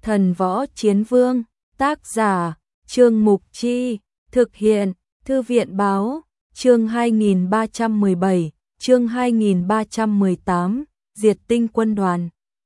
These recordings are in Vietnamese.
Thần Võ Chiến Vương, tác giả, Trương Mục Chi, thực hiện, Thư viện Báo, chương 2317, chương 2318, Diệt Tinh Quân Đoàn.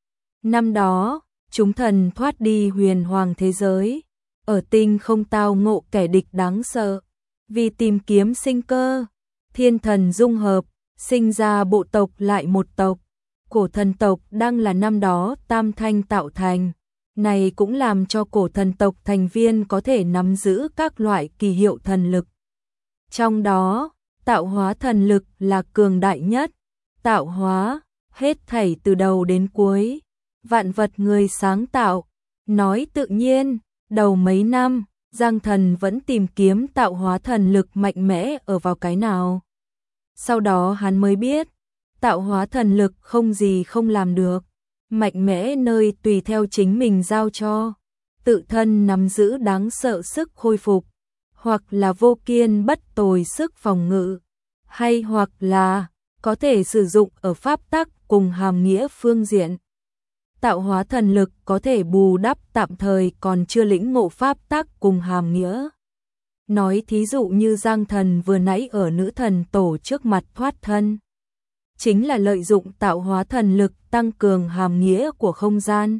Năm đó, chúng thần thoát đi huyền hoàng thế giới, ở tinh không tao ngộ kẻ địch đáng sợ. Vì tìm kiếm sinh cơ, thiên thần dung hợp, sinh ra bộ tộc lại một tộc. Cổ thần tộc đang là năm đó Tam Thanh tạo thành. Này cũng làm cho cổ thần tộc thành viên có thể nắm giữ các loại kỳ hiệu thần lực. Trong đó, tạo hóa thần lực là cường đại nhất. Tạo hóa, hết thảy từ đầu đến cuối. Vạn vật người sáng tạo. Nói tự nhiên, đầu mấy năm, Giang Thần vẫn tìm kiếm tạo hóa thần lực mạnh mẽ ở vào cái nào. Sau đó hắn mới biết, tạo hóa thần lực không gì không làm được. Mạnh mẽ nơi tùy theo chính mình giao cho, tự thân nắm giữ đáng sợ sức khôi phục, hoặc là vô kiên bất tồi sức phòng ngự, hay hoặc là có thể sử dụng ở pháp tắc cùng hàm nghĩa phương diện. Tạo hóa thần lực có thể bù đắp tạm thời còn chưa lĩnh ngộ pháp tắc cùng hàm nghĩa. Nói thí dụ như Giang Thần vừa nãy ở nữ thần tổ trước mặt thoát thân, chính là lợi dụng tạo hóa thần lực tăng cường hàm nghĩa của không gian.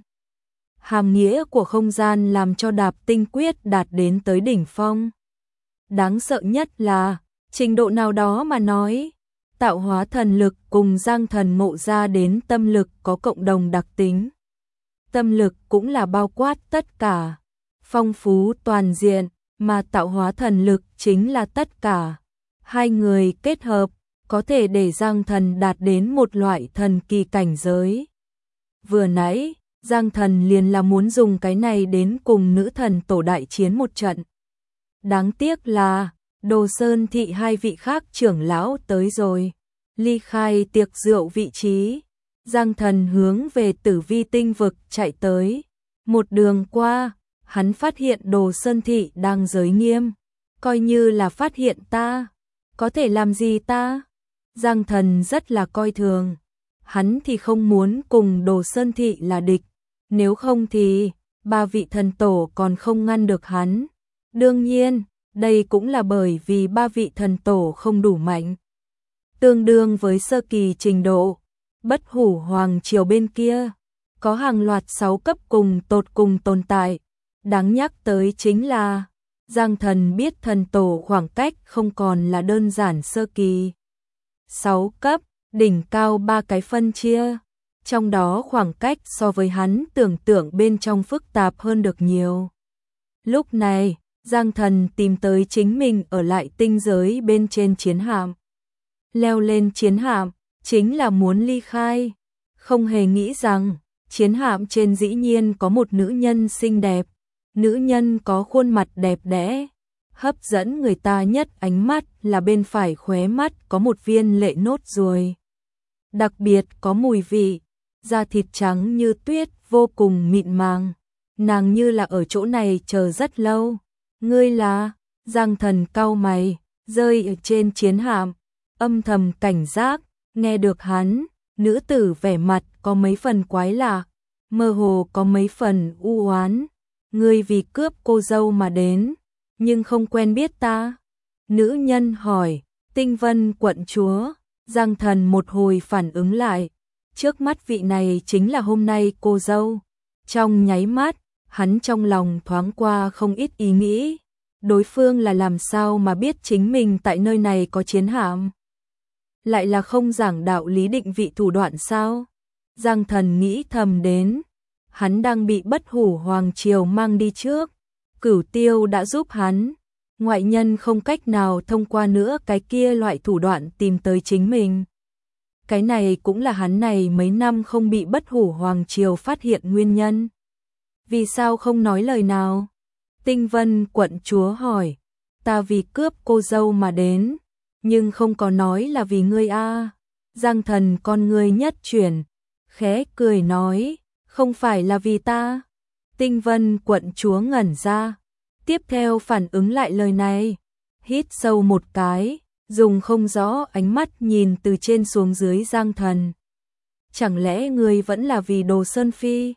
Hàm nghĩa của không gian làm cho Đạp Tinh Quyết đạt đến tới đỉnh phong. Đáng sợ nhất là, trình độ nào đó mà nói, tạo hóa thần lực cùng Giang Thần ngộ ra đến tâm lực có cộng đồng đặc tính. Tâm lực cũng là bao quát tất cả, phong phú toàn diện, mà tạo hóa thần lực chính là tất cả. Hai người kết hợp, có thể để Giang Thần đạt đến một loại thần kỳ cảnh giới. Vừa nãy, Giang Thần liền là muốn dùng cái này đến cùng nữ thần tổ đại chiến một trận. Đáng tiếc là, Đồ Sơn thị hai vị khác trưởng lão tới rồi. Ly khai tiệc rượu vị trí, Giang Thần hướng về Tử Vi tinh vực chạy tới. Một đường qua, hắn phát hiện Đồ Sơn thị đang giới nghiêm. Coi như là phát hiện ta, có thể làm gì ta? Giang Thần rất là coi thường. Hắn thì không muốn cùng Đồ Sơn thị là địch. Nếu không thì, ba vị thần tổ còn không ngăn được hắn. Đương nhiên, đây cũng là bởi vì ba vị thần tổ không đủ mạnh. Tương đương với sơ kỳ trình độ. Bất Hủ Hoàng Triều bên kia, có hàng loạt 6 cấp cùng tột cùng tồn tại. Đáng nhắc tới chính là, Giang Thần biết thần tổ khoảng cách không còn là đơn giản sơ kỳ. 6 cấp, đỉnh cao 3 cái phân chia. Trong đó khoảng cách so với hắn tưởng tượng bên trong phức tạp hơn được nhiều. Lúc này, Giang Thần tìm tới chính mình ở lại tinh giới bên trên chiến hạm. Leo lên chiến hạm, chính là muốn ly khai. Không hề nghĩ rằng, chiến hạm trên dĩ nhiên có một nữ nhân xinh đẹp. Nữ nhân có khuôn mặt đẹp đẽ. Hấp dẫn người ta nhất ánh mắt là bên phải khóe mắt có một viên lệ nốt ruồi. Đặc biệt có mùi vị, da thịt trắng như tuyết vô cùng mịn màng. Nàng như là ở chỗ này chờ rất lâu. Ngươi là? Giang Thần cau mày, rơi ở trên chiến hạm, âm thầm cảnh giác, nghe được hắn, nữ tử vẻ mặt có mấy phần quái lạ, mơ hồ có mấy phần u oán. Ngươi vì cướp cô dâu mà đến, nhưng không quen biết ta. Nữ nhân hỏi, Tinh Vân quận chúa. Giang Thần một hồi phản ứng lại, trước mắt vị này chính là hôm nay cô dâu. Trong nháy mắt, hắn trong lòng thoáng qua không ít ý nghĩ. Đối phương là làm sao mà biết chính mình tại nơi này có chiến hạm? Lại là không giảng đạo lý định vị thủ đoạn sao? Giang Thần nghĩ thầm đến. Hắn đang bị Bất Hủ Hoàng Triều mang đi trước. Cửu Tiêu đã giúp hắn. Ngoại nhân không cách nào thông qua nữa cái kia loại thủ đoạn tìm tới chính mình. Cái này cũng là hắn này mấy năm không bị Bất Hủ Hoàng Triều phát hiện nguyên nhân. Vì sao không nói lời nào? Tinh Vân quận chúa hỏi. Ta vì cướp cô dâu mà đến, nhưng không có nói là vì ngươi a. Giang Thần con ngươi nhất chuyển, khẽ cười nói, không phải là vì ta. Tinh Vân quận chúa ngẩn ra, tiếp theo phản ứng lại lời này, hít sâu một cái, dùng không rõ ánh mắt nhìn từ trên xuống dưới Giang Thần. Chẳng lẽ ngươi vẫn là vì Đồ Sơn Phi?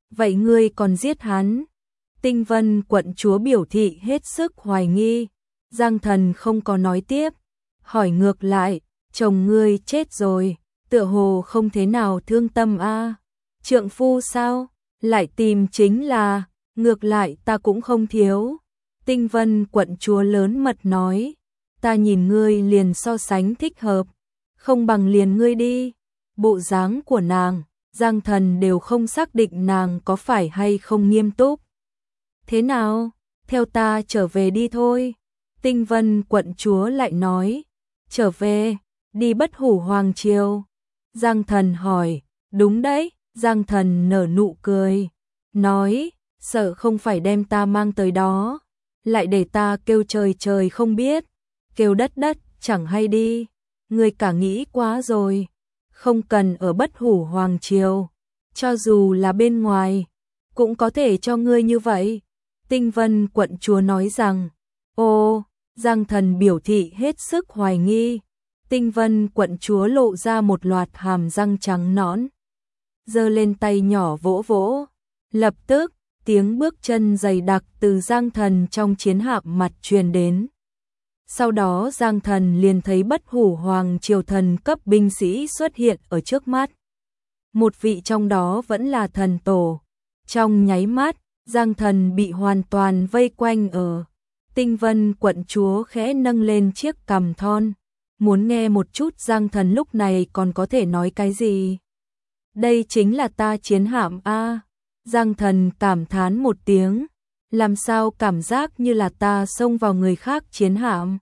vậy ngươi còn giết hắn? Tinh Vân quận chúa biểu thị hết sức hoài nghi. Giang Thần không có nói tiếp, hỏi ngược lại, chồng ngươi chết rồi, tựa hồ không thế nào thương tâm a. Trượng phu sao? Lại tìm chính là, ngược lại ta cũng không thiếu. Tinh Vân quận chúa lớn mật nói, ta nhìn ngươi liền so sánh thích hợp, không bằng liền ngươi đi. Bộ dáng của nàng, Giang Thần đều không xác định nàng có phải hay không nghiêm túc. Thế nào, theo ta trở về đi thôi. Tinh Vân quận chúa lại nói, trở về, đi Bất Hủ Hoàng Triều. Giang Thần hỏi, đúng đấy. Giang Thần nở nụ cười, nói, sợ không phải đem ta mang tới đó, lại để ta kêu trời trời không biết, kêu đất đất chẳng hay đi. Ngươi cả nghĩ quá rồi, không cần ở Bất Hủ Hoàng Triều, cho dù là bên ngoài, cũng có thể cho ngươi như vậy. Tinh Vân quận chúa nói rằng, ô, Giang Thần biểu thị hết sức hoài nghi. Tinh Vân quận chúa lộ ra một loạt hàm răng trắng nõn, giơ lên tay nhỏ vỗ vỗ. Lập tức, tiếng bước chân dày đặc từ Giang Thần trong chiến hạm mặt truyền đến. Sau đó Giang Thần liền thấy Bất Hủ Hoàng Triều thần cấp binh sĩ xuất hiện ở trước mắt. Một vị trong đó vẫn là thần tổ. Trong nháy mắt, Giang Thần bị hoàn toàn vây quanh ở. Tinh Vân quận chúa khẽ nâng lên chiếc cằm thon, muốn nghe một chút Giang Thần lúc này còn có thể nói cái gì. Đây chính là ta chiến hạm a. Giang Thần cảm thán một tiếng, làm sao cảm giác như là ta xông vào người khác chiến hạm.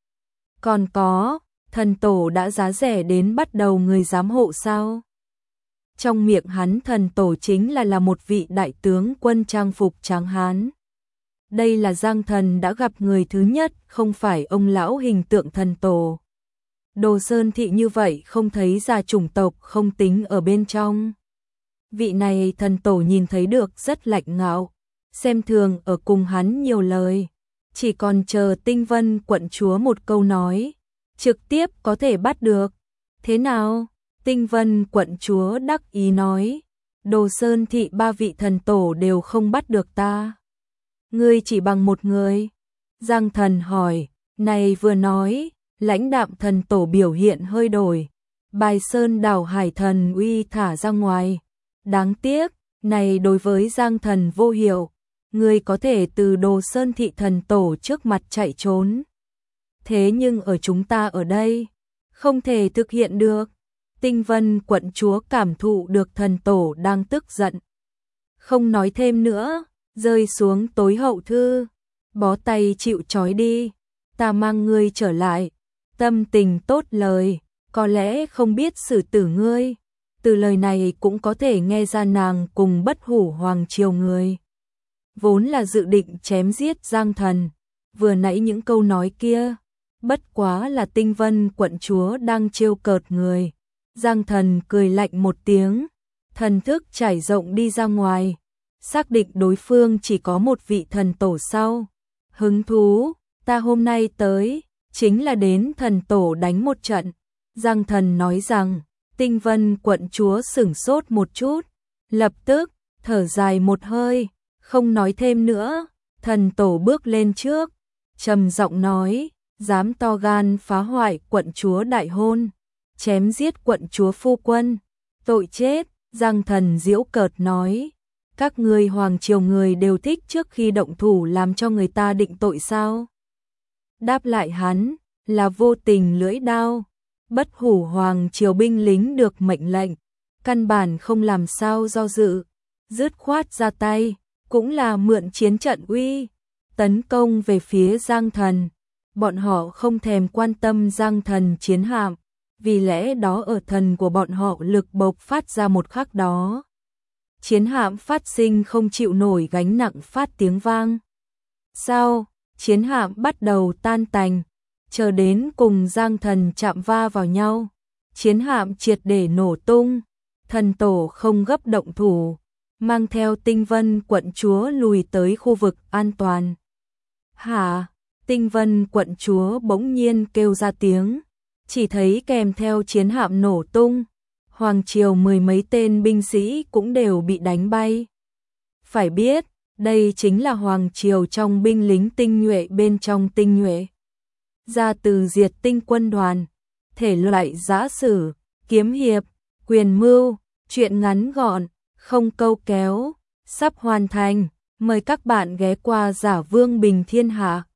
Còn có, thần tổ đã giá rẻ đến bắt đầu người giám hộ sao? Trong miệng hắn thần tổ chính là một vị đại tướng quân trang phục tráng hán. Đây là Giang Thần đã gặp người thứ nhất, không phải ông lão hình tượng thần tổ. Đồ Sơn thị như vậy không thấy ra chủng tộc không tính ở bên trong. Vị này thần tổ nhìn thấy được rất lạnh ngạo, xem thường ở cùng hắn nhiều lời. Chỉ còn chờ Tinh Vân quận chúa một câu nói, trực tiếp có thể bắt được. Thế nào? Tinh Vân quận chúa đắc ý nói, Đồ Sơn thị ba vị thần tổ đều không bắt được ta. Ngươi chỉ bằng một người. Giang Thần hỏi, này vừa nói, lãnh đạm thần tổ biểu hiện hơi đổi. Bài Sơn đảo hải thần uy thả ra ngoài. Đáng tiếc, này đối với Giang Thần vô hiệu. Ngươi có thể từ Đồ Sơn thị thần tổ trước mặt chạy trốn. Thế nhưng ở chúng ta ở đây, không thể thực hiện được. Tinh Vân quận chúa cảm thụ được thần tổ đang tức giận. Không nói thêm nữa, rơi xuống tối hậu thư. Bó tay chịu trói đi, ta mang ngươi trở lại. Tâm tình tốt lời, có lẽ không biết xử tử ngươi. Từ lời này cũng có thể nghe ra nàng cùng Bất Hủ Hoàng Triều người vốn là dự định chém giết Giang Thần. Vừa nãy những câu nói kia, bất quá là Tinh Vân quận chúa đang trêu cợt người. Giang Thần cười lạnh một tiếng, thần thức trải rộng đi ra ngoài, xác định đối phương chỉ có một vị thần tổ sau. Hứng thú, ta hôm nay tới, chính là đến thần tổ đánh một trận. Giang Thần nói rằng, Tinh Vân quận chúa sửng sốt một chút, lập tức, thở dài một hơi, không nói thêm nữa. Thần tổ bước lên trước, trầm giọng nói, dám to gan phá hoại quận chúa đại hôn, chém giết quận chúa phu quân, tội chết. Giang Thần giễu cợt nói, các ngươi hoàng triều người đều thích trước khi động thủ làm cho người ta định tội sao? Đáp lại hắn, là vô tình lưỡi đao. Bất Hủ Hoàng triều binh lính được mệnh lệnh, căn bản không làm sao do dự, dứt khoát ra tay, cũng là mượn chiến trận uy, tấn công về phía Giang Thần. Bọn họ không thèm quan tâm Giang Thần chiến hạm, vì lẽ đó ở thần của bọn họ lực bộc phát ra một khắc đó. Chiến hạm phát sinh không chịu nổi gánh nặng phát tiếng vang. Sau, chiến hạm bắt đầu tan tành, chờ đến cùng Giang Thần chạm va vào nhau. Chiến hạm triệt để nổ tung, thần tổ không gấp động thủ, mang theo Tinh Vân quận chúa lùi tới khu vực an toàn. Hả? Tinh Vân quận chúa bỗng nhiên kêu ra tiếng, chỉ thấy kèm theo chiến hạm nổ tung, hoàng triều mười mấy tên binh sĩ cũng đều bị đánh bay. Phải biết, đây chính là hoàng triều trong binh lính tinh nhuệ bên trong tinh nhuệ. Ra từ Diệt Tinh quân đoàn, thể loại giã sử, kiếm hiệp, quyền mưu, truyện ngắn gọn, không câu kéo, sắp hoàn thành. Mời các bạn ghé qua Giả Vương Bình Thiên Hạ.